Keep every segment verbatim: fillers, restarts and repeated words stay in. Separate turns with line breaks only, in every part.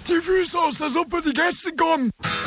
Die Füße aus der Suppe, die Gäste kommen!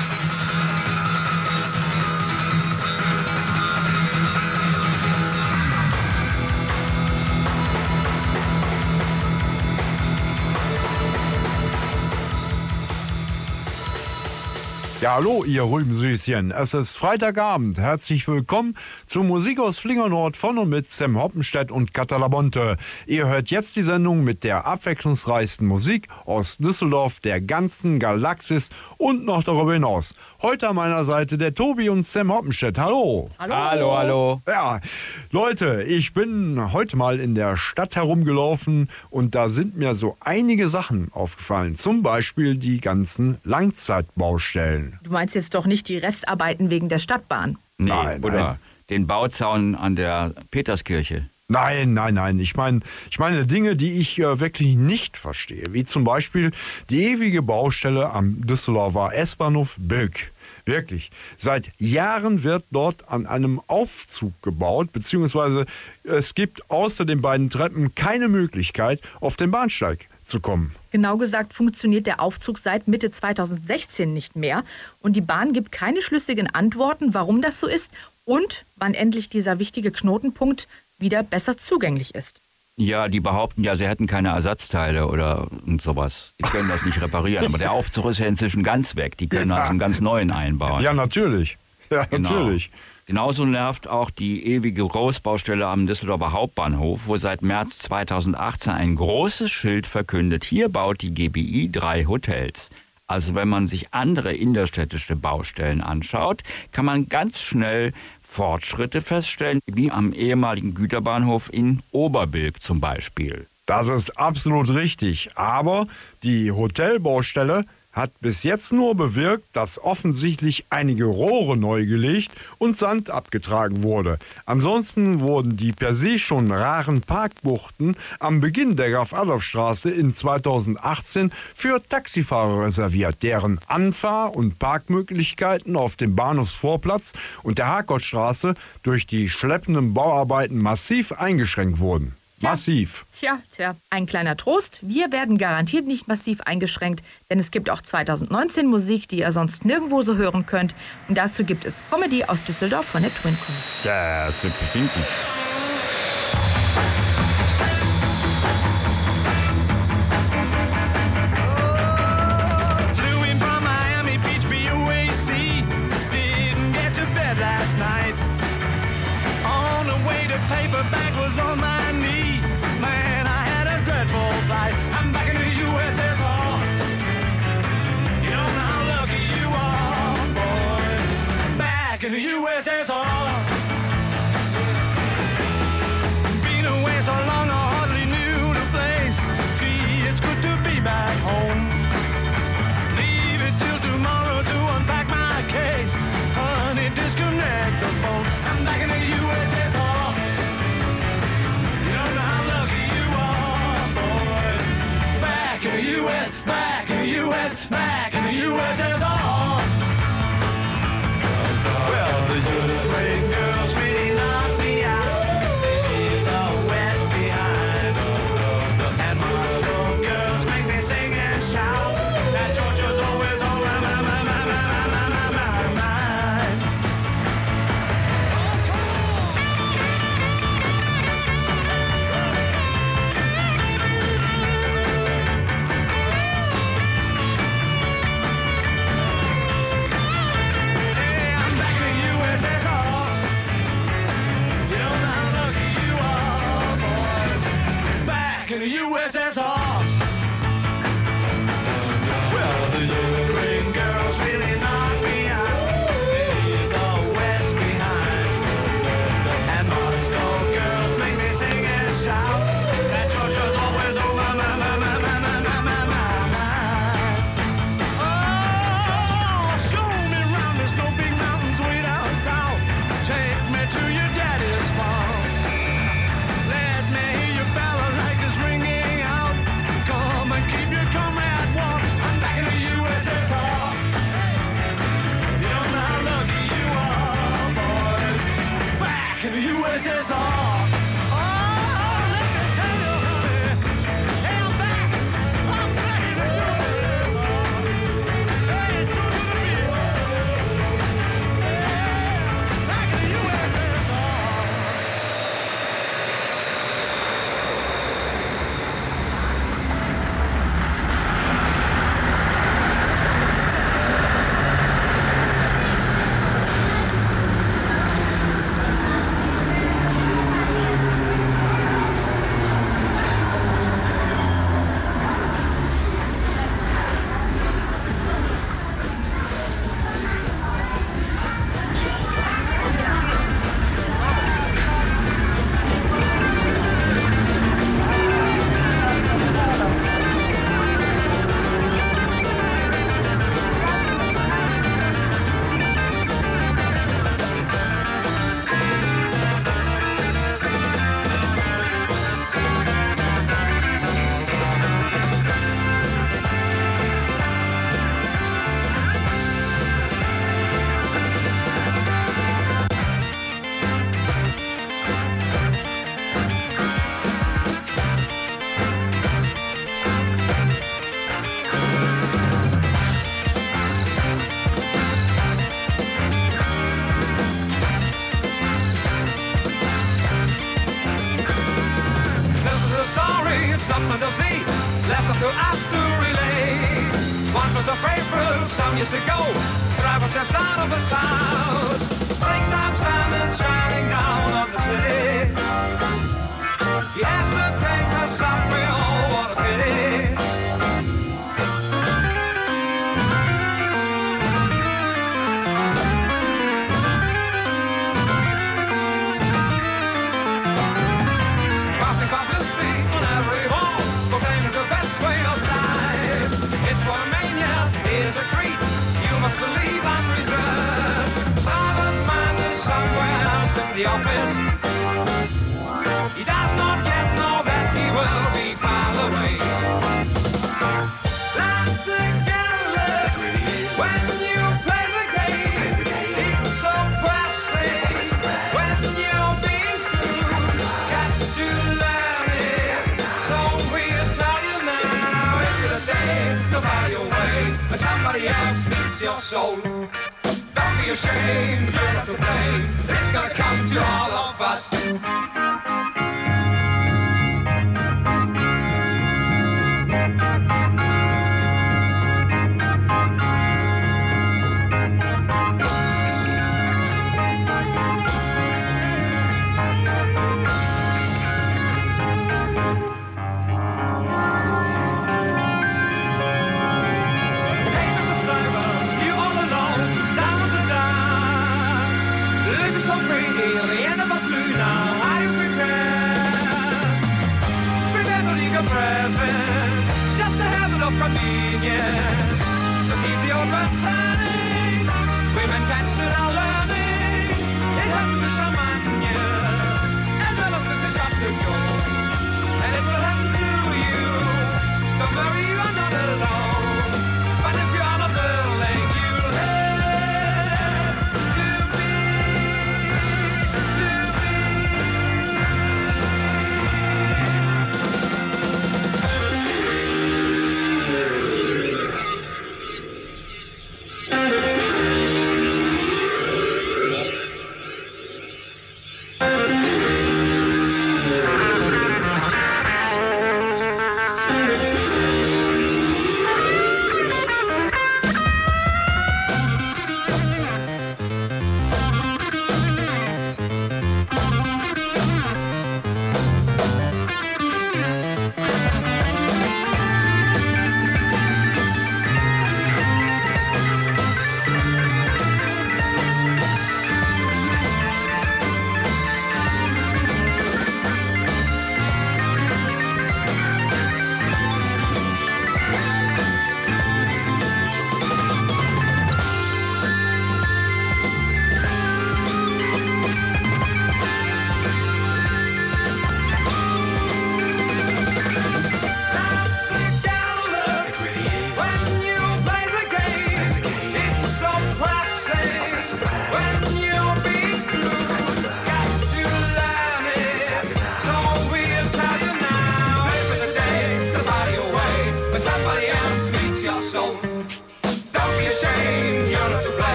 Ja, hallo, ihr Rübensüßchen. Es ist Freitagabend. Herzlich willkommen zu Musik aus Flingernord von und mit Sam Hoppenstedt und Katalabonte. Ihr hört jetzt die Sendung mit der abwechslungsreichsten Musik aus Düsseldorf, der ganzen Galaxis und noch darüber hinaus. Heute an meiner Seite der Tobi und Sam Hoppenstedt. Hallo.
Hallo. Hallo, hallo.
Ja, Leute, ich bin heute mal in der Stadt herumgelaufen und da sind mir so einige Sachen aufgefallen. Zum Beispiel die ganzen Langzeitbaustellen.
Du meinst jetzt doch nicht die Restarbeiten wegen der Stadtbahn?
Nee,
nein,
oder
nein.
Den Bauzaun an der Peterskirche.
Nein, nein, nein. Ich meine, ich meine Dinge, die ich äh, wirklich nicht verstehe. Wie zum Beispiel die ewige Baustelle am Düsseldorfer S-Bahnhof Bilk. Wirklich. Seit Jahren wird dort an einem Aufzug gebaut, beziehungsweise es gibt außer den beiden Treppen keine Möglichkeit, auf den Bahnsteig zu kommen.
Genau gesagt funktioniert der Aufzug seit Mitte zweitausendsechzehn nicht mehr. Und die Bahn gibt keine schlüssigen Antworten, warum das so ist und wann endlich dieser wichtige Knotenpunkt wieder besser zugänglich ist.
Ja, die behaupten ja, sie hätten keine Ersatzteile oder und sowas. Die können das nicht reparieren. Aber der Aufzug ist ja inzwischen ganz weg. Die können ja einen ganz neuen einbauen.
Ja, natürlich. Ja,
genau.
natürlich.
Genauso nervt auch die ewige Großbaustelle am Düsseldorfer Hauptbahnhof, wo seit März zweitausendachtzehn ein großes Schild verkündet, hier baut die G B I drei Hotels. Also wenn man sich andere innerstädtische Baustellen anschaut, kann man ganz schnell Fortschritte feststellen, wie am ehemaligen Güterbahnhof in Oberbilk zum Beispiel.
Das ist absolut richtig. Aber die Hotelbaustelle hat bis jetzt nur bewirkt, dass offensichtlich einige Rohre neu gelegt und Sand abgetragen wurde. Ansonsten wurden die per se schon raren Parkbuchten am Beginn der Graf-Adolf-Straße in zweitausendachtzehn für Taxifahrer reserviert, deren Anfahr- und Parkmöglichkeiten auf dem Bahnhofsvorplatz und der Harkortstraße durch die schleppenden Bauarbeiten massiv eingeschränkt wurden.
Tja.
Massiv.
Tja, tja, ein kleiner Trost. Wir werden garantiert nicht massiv eingeschränkt, denn es gibt auch zweitausendneunzehn Musik, die ihr sonst nirgendwo so hören könnt. Und dazu gibt es Comedy aus Düsseldorf von der Twin Crew.
Das wird bestimmt nicht.
Paperback was on my knee. Man, I had a dreadful flight. I'm back in the U S S R. You don't know how lucky you are, boy. Back in the U S S R. Been away so long I hardly knew the place. Gee, it's good to be back home. Leave it till tomorrow to unpack my case. Honey, disconnect the phone. I'm back in the U S S R. Back in the U S, back in the U S, back in the U S S R. Well, the good girls really knocked me out. They leave the West behind. And Moscow girls make me sing and shout. That Georgia's always on my, my, my, my, my, my, my, my mind. was a favorite some years ago. Driver steps out of his house. Springtime sun is shining down on the city. He has to take the subway, oh, what a pity. Passing publicity on every wall, proclaiming the best way of life. It's for a mania, it is a creed. You must believe I'm reserved. Father's mind is somewhere else in the office. He does not yet know that he will be filed away. That's a gallop when you play the game. It's so pressing when you're being screwed. Got to learn it, so we'll tell you now. Every day to find your way, but somebody else needs your soul. Don't be ashamed, you're not to blame. It's gonna come to all of us. Hey, Mister Sliver, you all alone, down to down. Listen so free, the end of a blue now. Are you prepared? Prepare to leave your presence, just a habit of convenience. To keep the old man turning, women can't sit down learning. It happened to someone new, as well as this is just to go. And it will happen to you. Don't worry, you are not alone. But if you are not willing, you'll have to be, to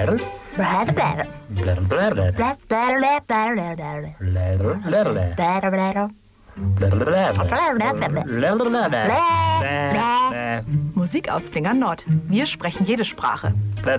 Musik aus Flingern Nord. Wir sprechen jede Sprache.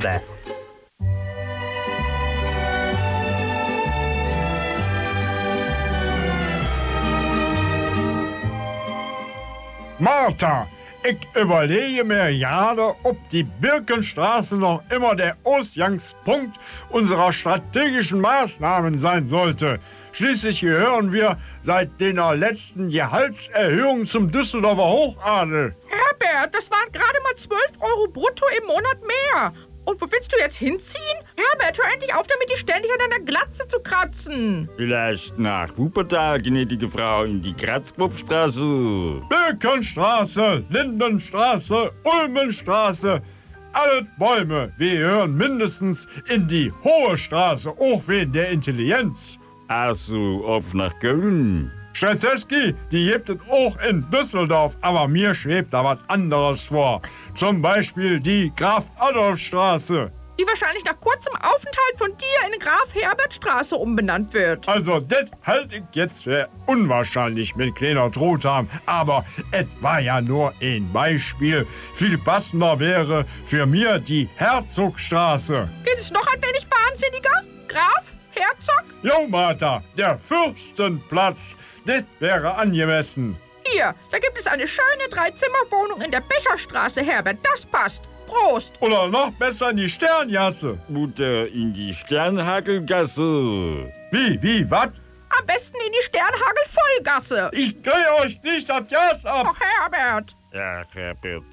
Martha, ich überlege mir gerade, ob die Birkenstraße noch immer der Ausgangspunkt unserer strategischen Maßnahmen sein sollte. Schließlich gehören wir seit der letzten Gehaltserhöhung zum Düsseldorfer Hochadel.
Herbert, das waren gerade mal zwölf Euro brutto im Monat mehr. Und wo willst du jetzt hinziehen? Herbert, hör endlich auf damit, die ständig an deiner Glatze zu kratzen.
Vielleicht nach Wuppertal, gnädige Frau, in die Kratzkopfstraße.
Birkenstraße, Lindenstraße, Ulmenstraße. Alle Bäume, wir gehören mindestens in die Hohe Straße, auch wegen der Intelligenz.
Ach so, auf nach Köln.
Strzeski, die gibt es auch in Düsseldorf, aber mir schwebt da was anderes vor. Zum Beispiel die Graf-Adolf-Straße.
Die wahrscheinlich nach kurzem Aufenthalt von dir in Graf-Herbert-Straße umbenannt wird.
Also, das halte ich jetzt für unwahrscheinlich mit kleiner Truthahn. Aber es war ja nur ein Beispiel. Viel passender wäre für mir die Herzogstraße.
Geht es noch ein wenig wahnsinniger? Graf? Herzog?
Jo, Martha, der Fürstenplatz. Das wäre angemessen.
Hier, da gibt es eine schöne Dreizimmerwohnung in der Becherstraße, Herbert. Das passt. Prost.
Oder noch besser in die Sterngasse.
Mutter in die Sternhagelgasse.
Wie, wie, was?
Am besten in die Sternhagel-Vollgasse.
Ich drehe euch nicht das Gas ab.
Ach, Herbert.
Ja, Herbert.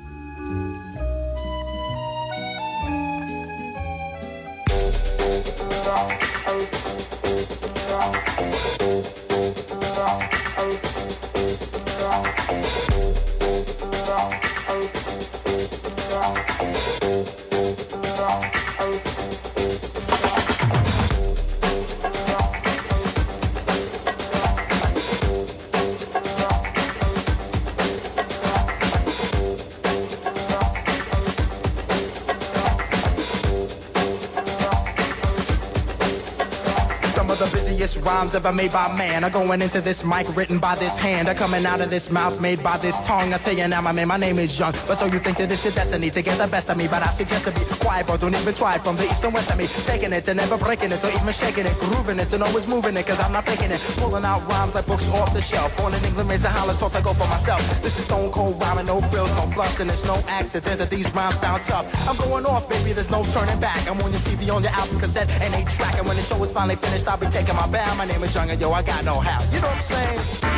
Rhymes ever made by man are going into this mic written by this hand are coming out of this mouth made by this tongue. I tell you now, my man, my name is Young. But so you think that this your destiny to get the best of me? But I suggest to be quiet, bro. Don't even try it from the east and west of me. Taking it and never breaking it, or even shaking it, grooving it and always moving it, cause I'm not faking it. Pulling out rhymes like books off the shelf. Born in England, raised in Hollis, taught to go for myself. This is stone cold rhyming, no frills, no bluffs, and it's no accident that these rhymes sound tough. I'm going off, baby, there's no turning back. I'm on your T V, on your album cassette, and eight track. And when the show is finally finished, I'll be taking my bow. My name is Young, and yo, I got no how. You know what I'm saying?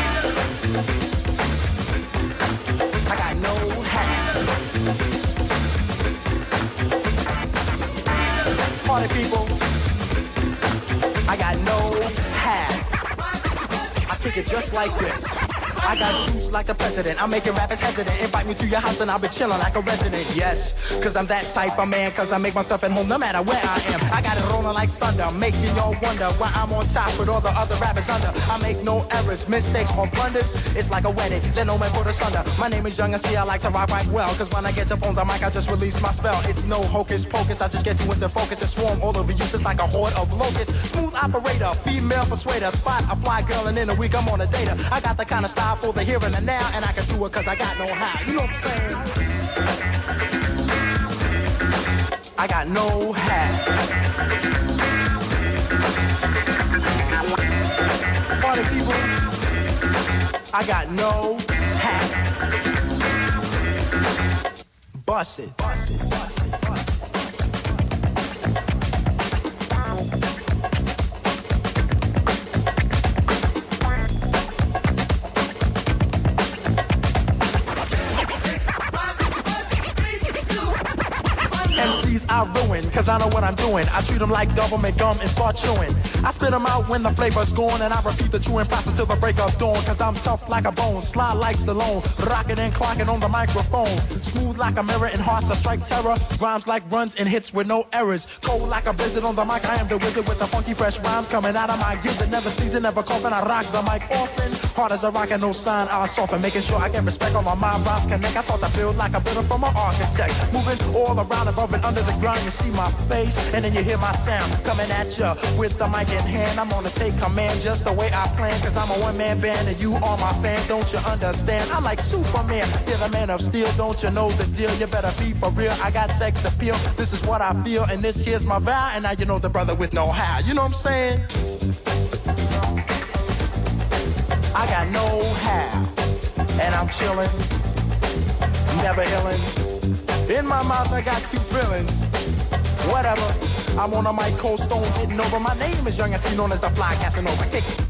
I got no hat. Party people, I got no hat. I kick it just like this. I got juice like the president. I'm making rappers hesitant. Invite me to your house and I'll be chilling like a resident. Yes, cause I'm that type of man. Cause I make myself at home no matter where I am. I got it rolling like thunder, making y'all wonder why I'm on top with all the other rappers under. I make no errors, mistakes or blunders. It's like a wedding, let no man put us under. My name is Young and see I like to rock right well. Cause when I get up on the mic I just release my spell. It's no hocus pocus, I just get you into focus and swarm all over you just like a horde of locusts. Smooth operator, female persuader, spot a fly girl and in a week I'm on a data. I got the kind of style for the here and the now, and I can do it cause I got no how. You know what I'm saying? I got no hat. Party people, I got no hat. Bust it. Bust it. Bust it. Bust it. M Cs I ruin, cause I know what I'm doing. I treat them like government gum and start chewing. I spit them out when the flavor's gone, and I repeat the chewing process till the break of dawn. Cause I'm tough like a bone, sly like Stallone, rocking and clocking on the microphone. Smooth like a mirror and hearts that strike terror. Rhymes like runs and hits with no errors. Cold like a blizzard on the mic, I am the wizard with the funky fresh rhymes coming out of my gizzard. Never sneezing, never coughing, I rock the mic often. Hard as a rock and no sign, I soften, making sure I get respect on my mind, rhymes connect. I start to build like a builder from an architect. Moving all around above and under the ground, you see my face, and then you hear my sound coming at ya with the mic in hand. I'm gonna take command just the way I plan, cause I'm a one-man band and you are my fan, don't you understand? I'm like Superman, you're the man of steel, don't you know the deal? You better be for real, I got sex appeal, this is what I feel, and this here's my vow, and now you know the brother with no how, you know what I'm saying? I got no how, and I'm chillin', never illin'. In my mouth I got two feelings, whatever. I'm on a mic, cold stone, hitting over. My name is Young and C, known as the Fly Casanova. Kick it.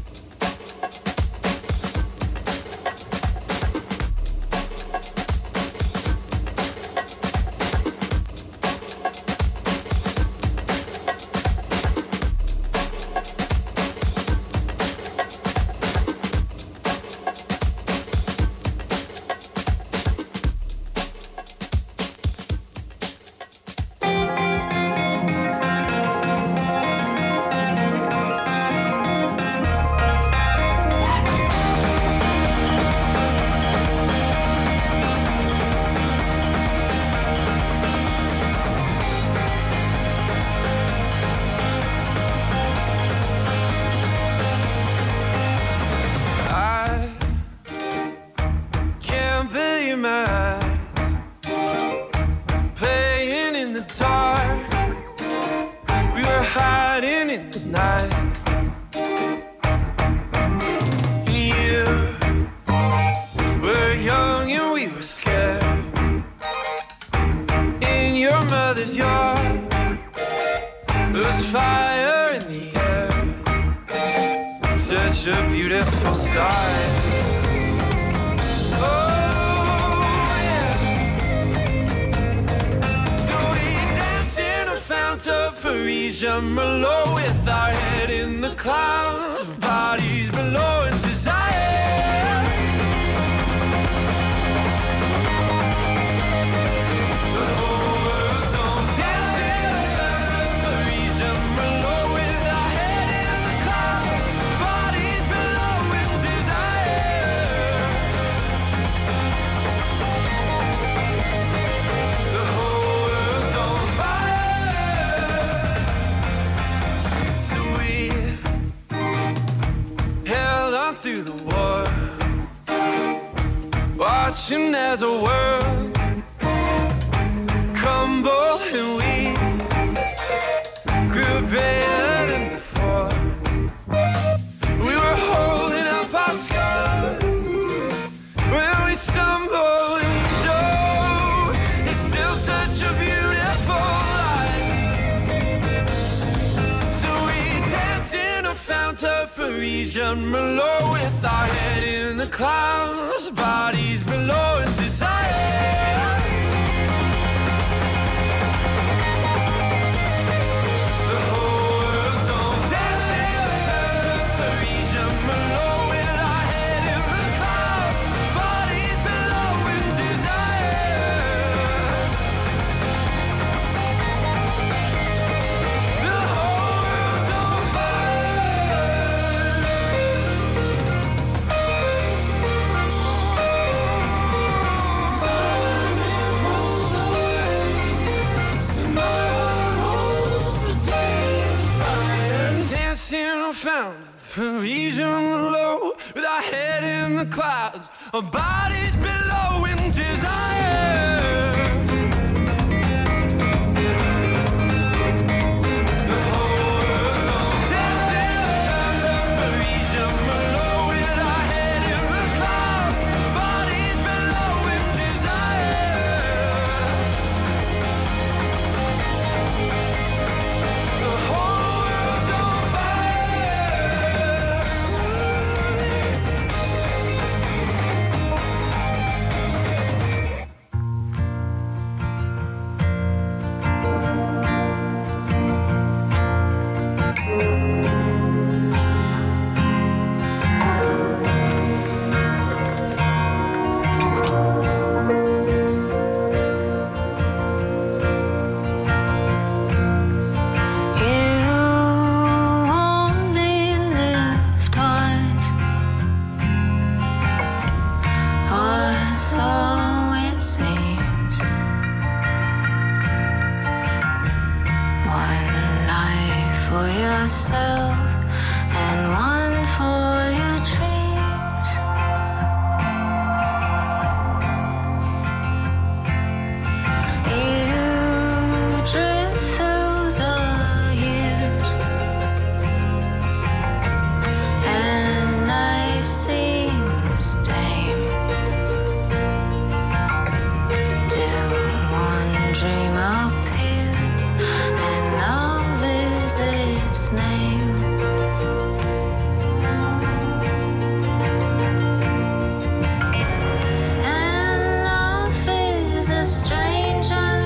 Parisian Merlot with our head in the clouds, bodies below in desire. The whole world's on fire. Parisian Merlot with our head in the clouds, bodies below in desire. The whole world's on fire. Found Parisian Merlot with our head in the clouds, our bodies below in desire. The whole world's on dancing. Parisian Merlot with our head in the clouds, bodies below in desire. The whole world's on fire.
for yourself and one for your dreams. You drift through the years, and life seems tame till one dream appears and love is its name. And love is a stranger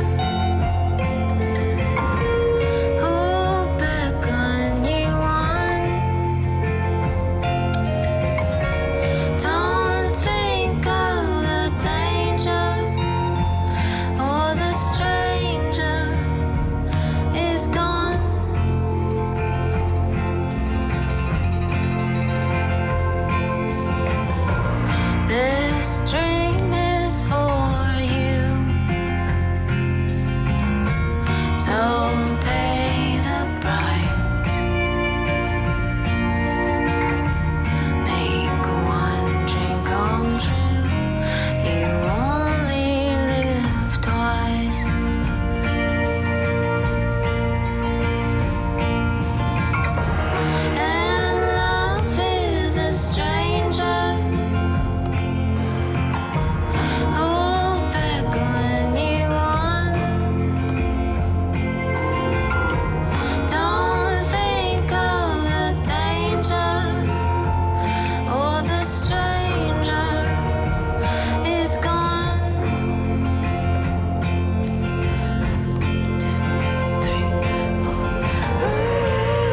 who'll beckon you on. Don't think of the danger, or the stranger is gone. This dream is for you, so pay the price. Make one dream come true. You only live twice. And love is a stranger who'll beckon you on. Don't think of the danger, or the stranger is gone. Two, three, four.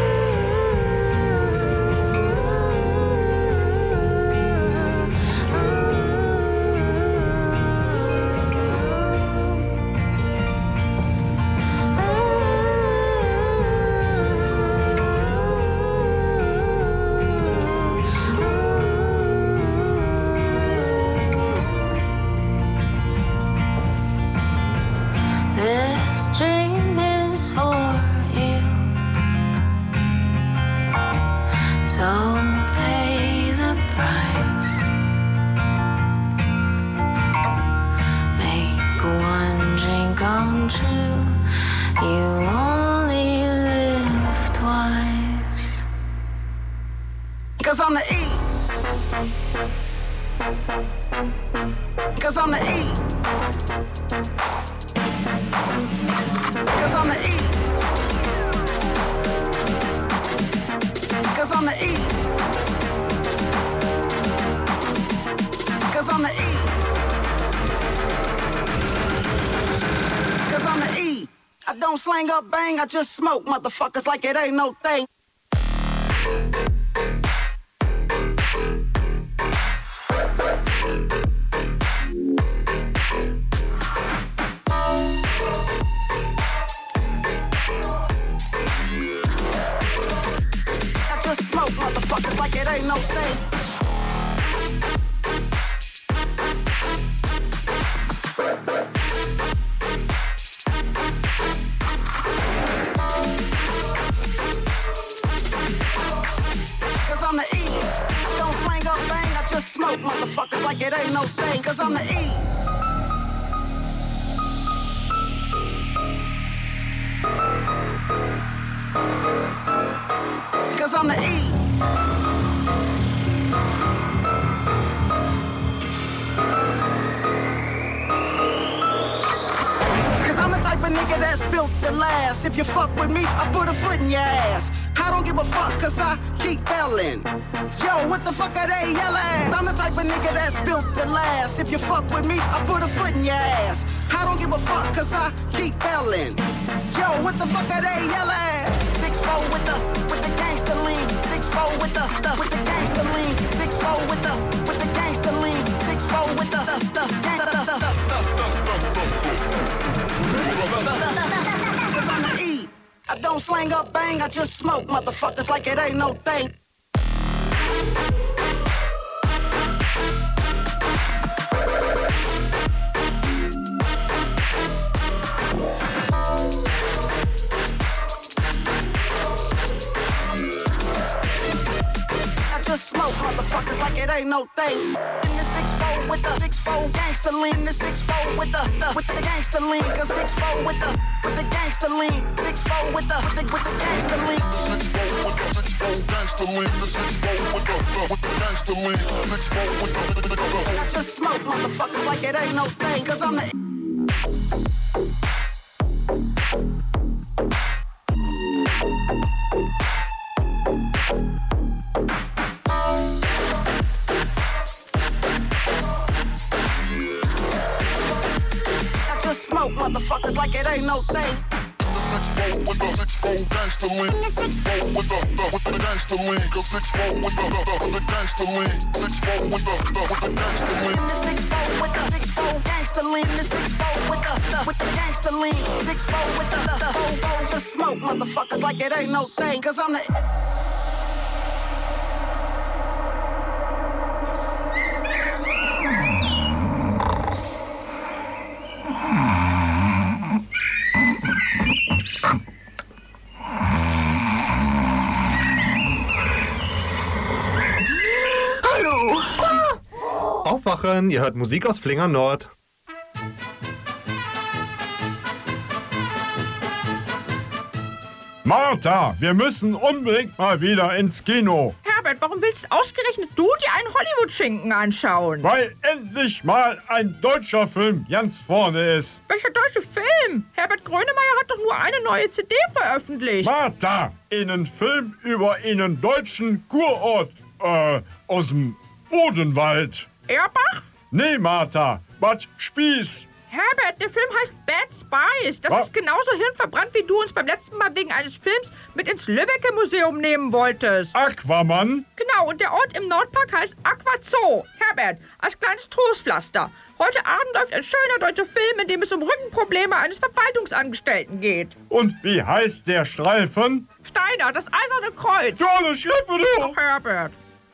This dream is for you, so pay the price. Make one dream come true. You only live twice.
Cause I'm the E. Cause I'm the E. Cause I'm the E. Cause I'm the E. Cause I'm the E. Cause I'm the E. I don't slang up bang, I just smoke motherfuckers like it ain't no thing. I just smoke motherfuckers like it ain't no thing. Cause I'm the E. I don't slang up bang, I just smoke motherfuckers like it ain't no thing. Cause I'm the E. Cause I'm the E. Cause I'm the type of nigga that's built to last. If you fuck with me, I put a foot in your ass. I don't give a fuck cause I keep yelling. Yo, what the fuck are they yelling? I'm the type of nigga that's built to last. If you fuck with me, I put a foot in your ass. I don't give a fuck cause I keep yelling. Yo, what the fuck are they yelling? Six four with the with the gangster lean. Six four with the, the with the gangster lean. Six four with the with the gangster lean. Six four with the the the gangster the, the, Cause I'm the E. I don't slang up bang, I just smoke motherfuckers like it ain't no thing. motherfuckers like it ain't no thing. In the six four with the six four gangster lean, the six four with the, the with the gangster lean, cause six four with the with the gangster lean, six four with the with the, with the gangster lean. The six four with the six four gangster lean, the six four with the the, with the gangster lean, six four with the, with the, with the. I just smoke motherfuckers like it ain't no thing, cause I'm the. Smoke motherfuckers like it ain't no thing. The six four with the six four gangster lean. The six four with the the with the gangster lean. Cause six four with the the with the gangster lean. Six four with the the with the gangster lean. The six four with the six four gangster lean. The six four with the the with the gangster lean. Six four with the the the. I just smoke motherfuckers like it ain't no thing. Cause I'm the.
Aufwachen, ihr hört Musik aus Flingern Nord.
Martha, wir müssen unbedingt mal wieder ins Kino.
Herbert, warum willst ausgerechnet du dir einen Hollywood-Schinken anschauen?
Weil endlich mal ein deutscher Film ganz vorne ist.
Welcher deutsche Film? Herbert Grönemeyer hat doch nur eine neue C D veröffentlicht.
Martha, einen Film über einen deutschen Kurort äh, aus dem Odenwald.
Erbach?
Nee, Martha, Bad Spieß.
Herbert, der Film heißt Bad Spice. Das
Was?
ist genauso hirnverbrannt, wie du uns beim letzten Mal wegen eines Films mit ins Lübecker Museum nehmen wolltest.
Aquaman?
Genau, und der Ort im Nordpark heißt Aquazoo. Herbert, als kleines Trostpflaster. Heute Abend läuft ein schöner deutscher Film, in dem es um Rückenprobleme eines Verwaltungsangestellten geht.
Und wie heißt der Streifen?
Steiner, das Eiserne Kreuz.
Tolle Schrippe, du!
Ach, Herbert.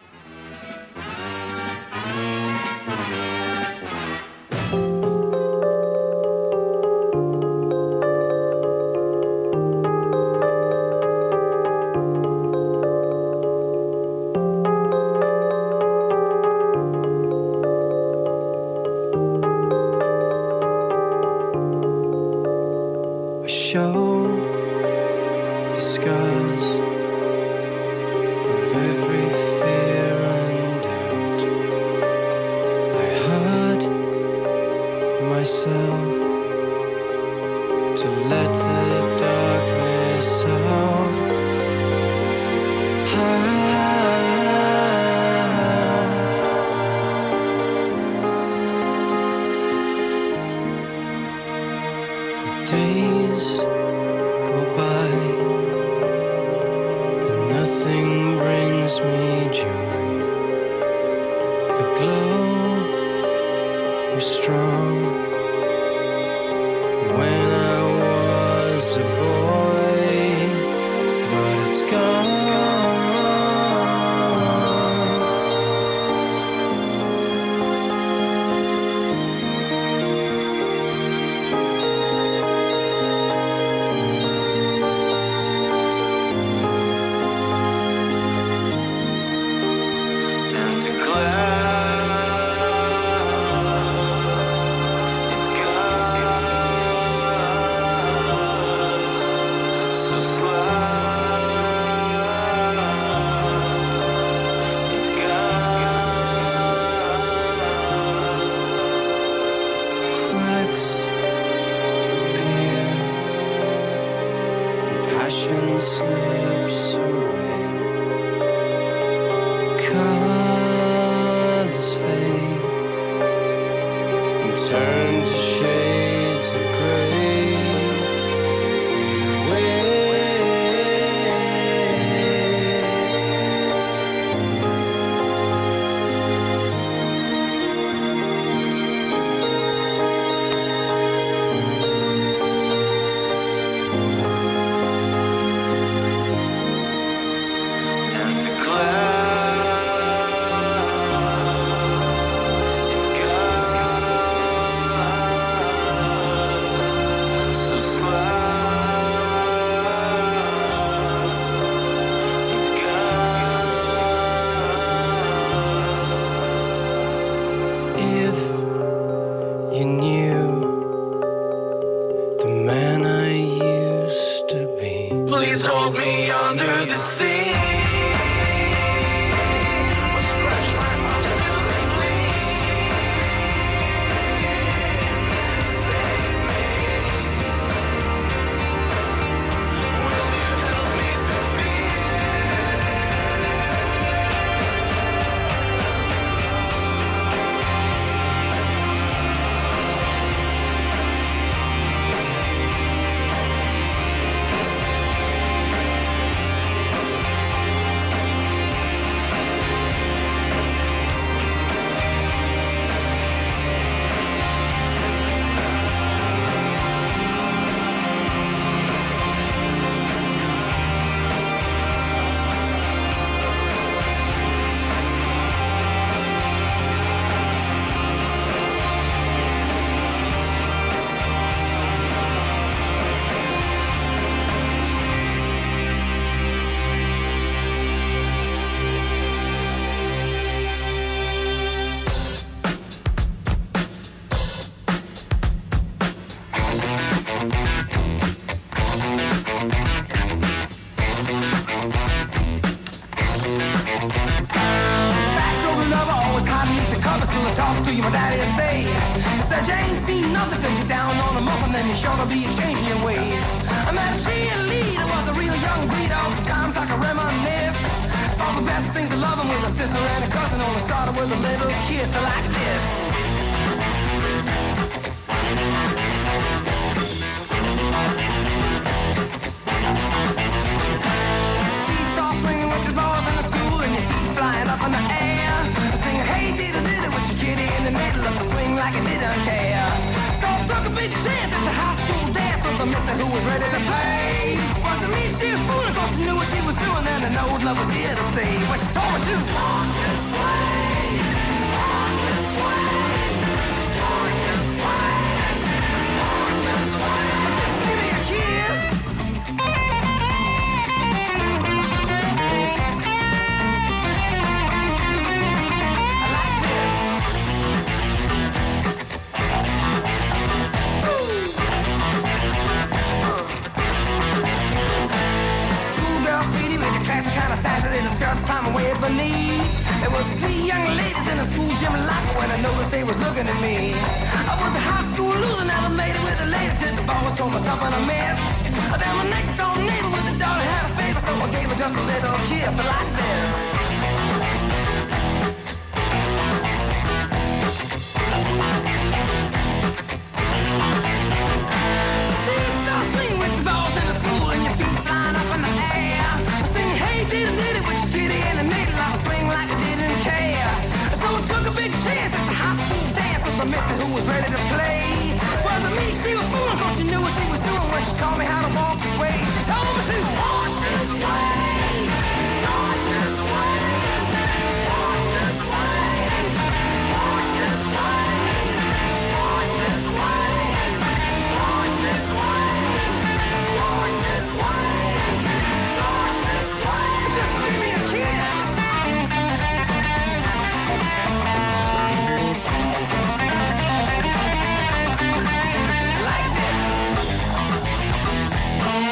Show the scars of every fear and doubt. I hurt myself to let the darkness out. The days go by and nothing brings me joy. The glow was strong when I was a boy, but it's gone. And the cloud, it goes so slow. It goes. Cracks appear and passion slips away. Colors fade and turn to shades of gray. Fade away. please hold me under the sea.
Like this.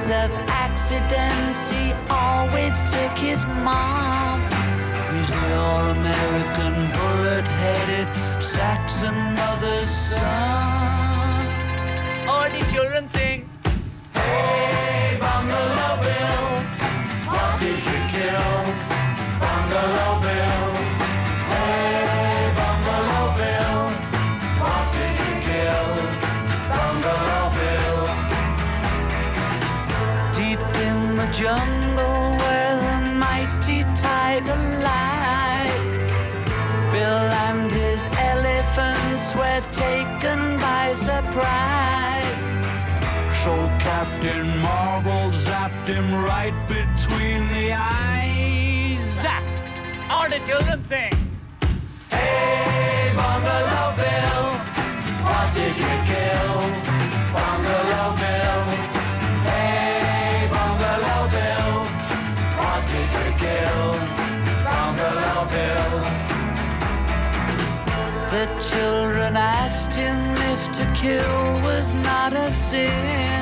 of accidents, he always took his mom. He's the all-American bullet-headed Saxon mother's son. All the children sing. Hey, Bungalow Bill, what did you kill? Bungalow Bill. Hey, Bungalow Bill, what did you kill? Bungalow Bill. Deep in the jungle where the mighty tiger lied, Bill and his elephants were taken by surprise. So Captain Marvel zapped him right between the eyes. Zap! All the children sing. Hey, Bungalow Bill, what did you kill? Bungalow Bill. Hey, Bungalow Bill, what did you kill? Bungalow Bill. The children asked him if to kill was not a sin.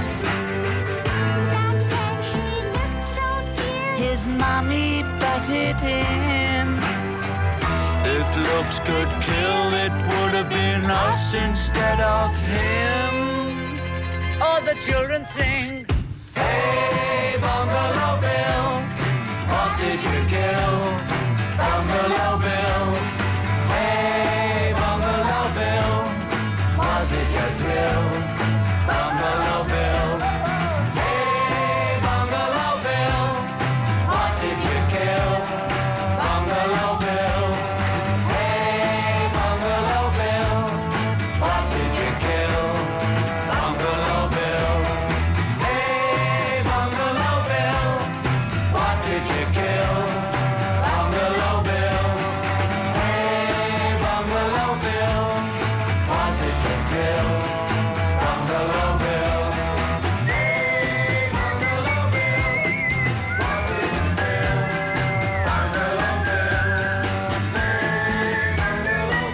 His mommy butted in. If looks could kill, it would have been us instead of him. All the children sing. Hey, Bungalow Bill, what did you kill? Bungalow Bill. Hey, Bungalow Bill, was it a drill? Bungalow Bill. Hey, Bungalow Bill, what did you kill? Bungalow Bill. Hey, Bungalow Bill, what did you kill? Bungalow Bill. Hey, Bungalow Bill, what did you kill? Bungalow Bill. Hey, Bungalow Bill, was it a drill? Bungalow Bill. Hey, Bungalow Bill, what did you kill? Bungalow Bill. Hey, Bungalow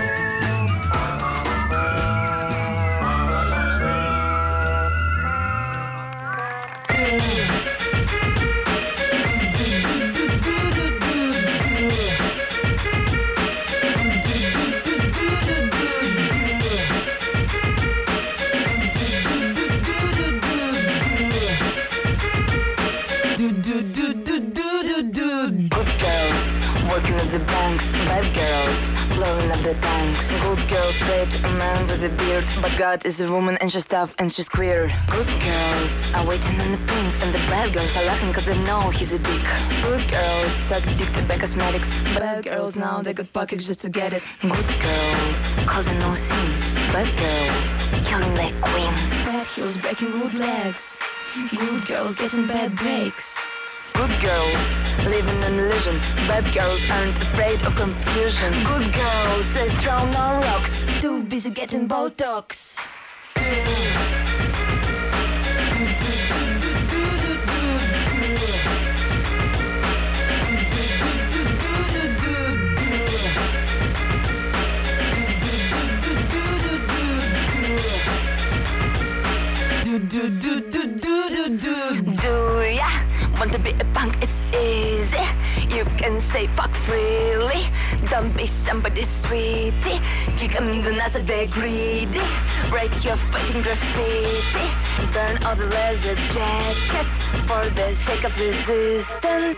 Good girls, working at the banks. Bad girls, blowing up the tanks. Good girls pay to a man with a beard, but God is a woman and she's tough and she's queer. Good girls are waiting on the prince, and the bad girls are laughing cause they know he's a dick. Good girls suck dick to buy cosmetics. Bad girls now they got pockets just to get it. Good girls causing no scenes. Bad girls killing like queens. Bad heels breaking good legs. Good girls getting bad breaks. Good girls living in illusion. Bad girls aren't afraid of confusion. Good girls they throw no rocks. Too busy getting Botox. Do ya want to be a punk? It's easy. You can say fuck freely. Don't be somebody's sweetie. You can mean the nuts that they're greedy. Write your fighting graffiti. Burn all the leather jackets for the sake of resistance.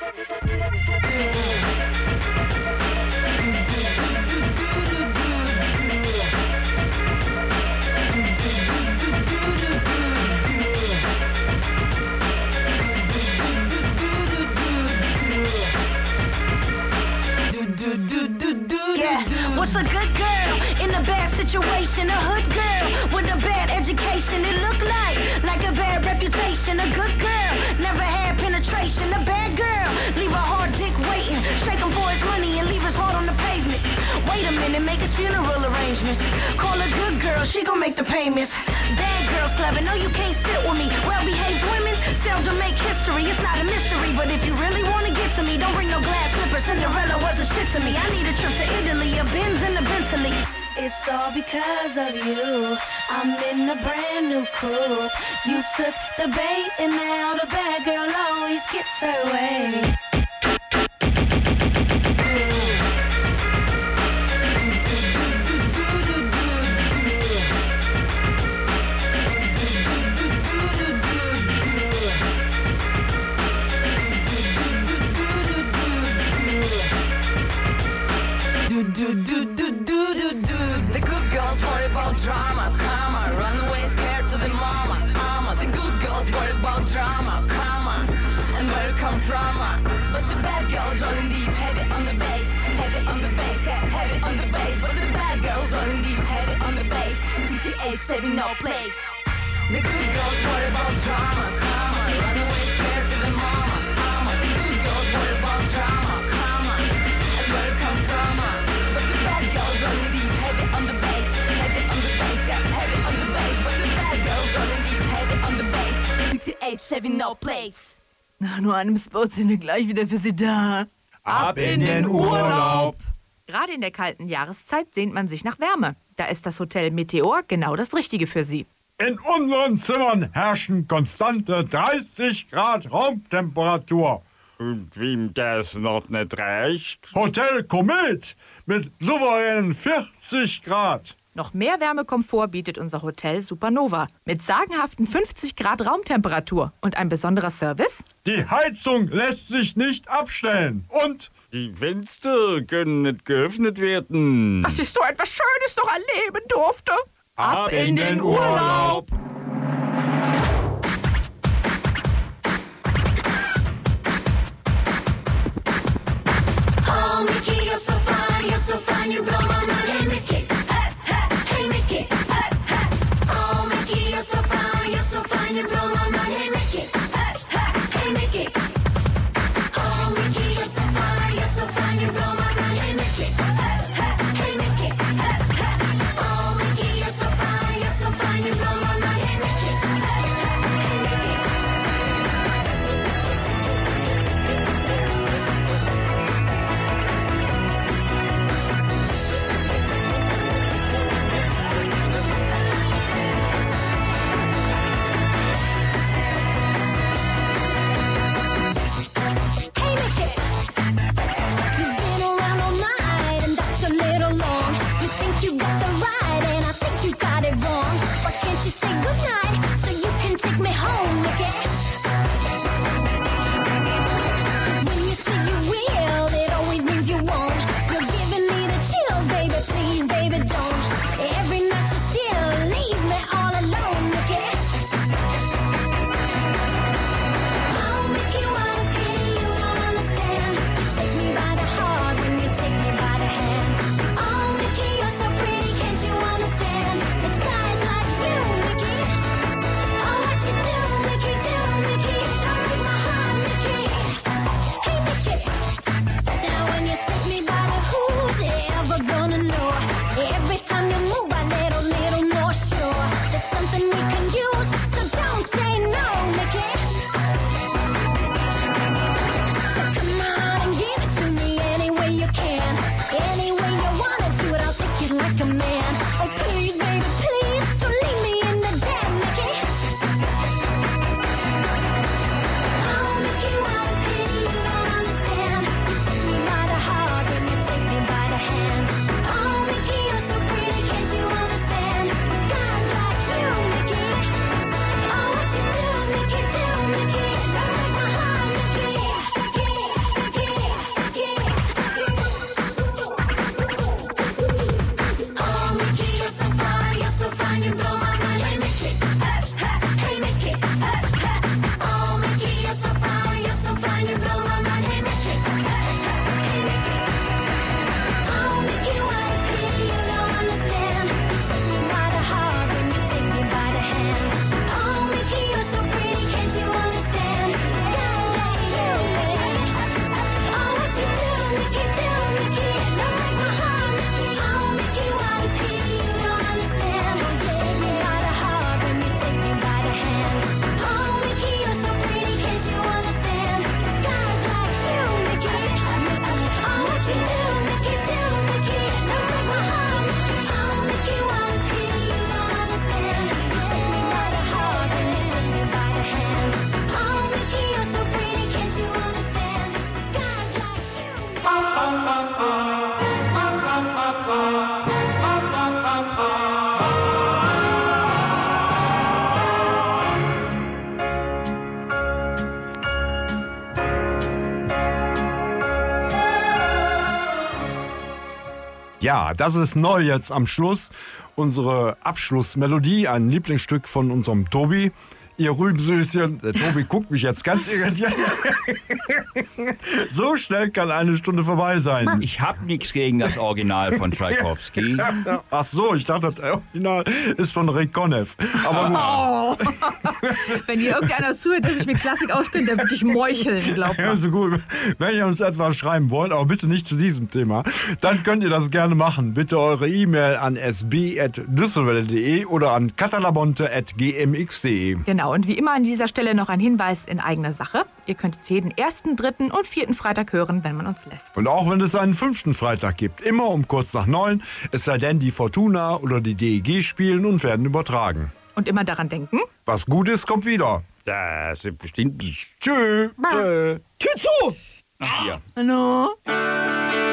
Yeah, what's a good girl in a bad situation? A hood girl with a bad education. It look like like a bad reputation. A good girl never had penetration. A bad girl leave a hard dick waiting. Shake him for his money and leave his heart on the pavement. Wait a minute, make his funeral arrangements. Call a good girl, she gon' make the payments. Bad girls clubbing, no you can't sit with me. Well-behaved women seldom make history. It's not a mystery, but if you really wanna get to me, don't bring no glass slippers. Cinderella wasn't shit to me. I need a trip to Italy, a Benz and a Bentley.
It's all because of you. I'm in a brand new coupe. You took the bait and now the bad girl always gets her way.
Do do do do do do do. The good girls worry about drama, karma. Run away scared to the mama, mama. The good girls worry about drama, karma, and where it come from. uh. But the bad girls rolling deep, heavy on the bass, heavy on the bass, he- heavy on the bass. But the bad girls rolling deep, heavy on the bass. sixty-eight Chevy, no place. The good girls worry about drama, karma. Run away scared to the mama, mama. The good girls worry about drama, karma, and where it come from. uh. But the bad girls rolling deep, heavy on the bass, heavy on the bass, got heavy on the bass. But the bad girls rolling deep, heavy on the bass. sixty-eight Chevy, no place.
Nach nur einem Spot sind wir gleich wieder für Sie da.
Ab in den Urlaub!
Gerade in der kalten Jahreszeit sehnt man sich nach Wärme. Da ist das Hotel Meteor genau das Richtige für Sie.
In unseren Zimmern herrschen konstante dreißig Grad Raumtemperatur.
Und wem das noch nicht reicht?
Hotel Komet mit souveränen vierzig Grad.
Noch mehr Wärmekomfort bietet unser Hotel Supernova mit sagenhaften fünfzig Grad Raumtemperatur. Und ein besonderer Service?
Die Heizung lässt sich nicht abstellen. Und
Die Fenster können nicht geöffnet werden.
Was ich so etwas Schönes noch erleben durfte.
ab in den Urlaub!
Oh, Mickey, you're so fine, you're so fine, you blow my mind. Hey, Mickey, hey, hey, hey, Mickey, hey, hey. Oh, Mickey, you're so fine, you're so fine, you blow my mind. Hey, Mickey, hey, hey, hey, Mickey. Oh, Mickey, you're so fine, you're so fine, you blow my mind. Hey, Mickey, hey, hey, hey, Mickey, hey, hey. Oh, Mickey, you're so fine, you're so fine, you blow my mind.
Ja, das ist neu jetzt am Schluss. Unsere Abschlussmelodie, ein Lieblingsstück von unserem Tobi. Ihr Rübensüßchen, der Tobi guckt mich jetzt ganz irritiert. So schnell kann eine Stunde vorbei sein.
Ich hab nichts gegen das Original von Tschaikowski.
Ach so, ich dachte, das Original ist von Rick Conniff. Aber gut.
Oh. Wenn hier irgendeiner zuhört, der sich mit Klassik auskennt, der wird dich meucheln, glaub
Ja,
mal.
so gut. Wenn ihr uns etwas schreiben wollt, aber bitte nicht zu diesem Thema, dann könnt ihr das gerne machen. Bitte eure E-Mail an s b at düsselwelle punkt de oder an catalabonte at g m x punkt de.
Genau, und wie immer an dieser Stelle noch ein Hinweis in eigener Sache. Ihr könnt es jeden ersten, dritten und vierten Freitag hören, wenn man uns lässt.
Und auch wenn es einen fünften Freitag gibt, immer um kurz nach neun, es sei denn, die Fortuna oder die D E G spielen und werden übertragen.
Und immer daran denken.
Was gut ist, kommt wieder.
Das ist bestimmt nicht.
Tschö.
Tschö.
Tür zu!
Ach, ja.
Hallo?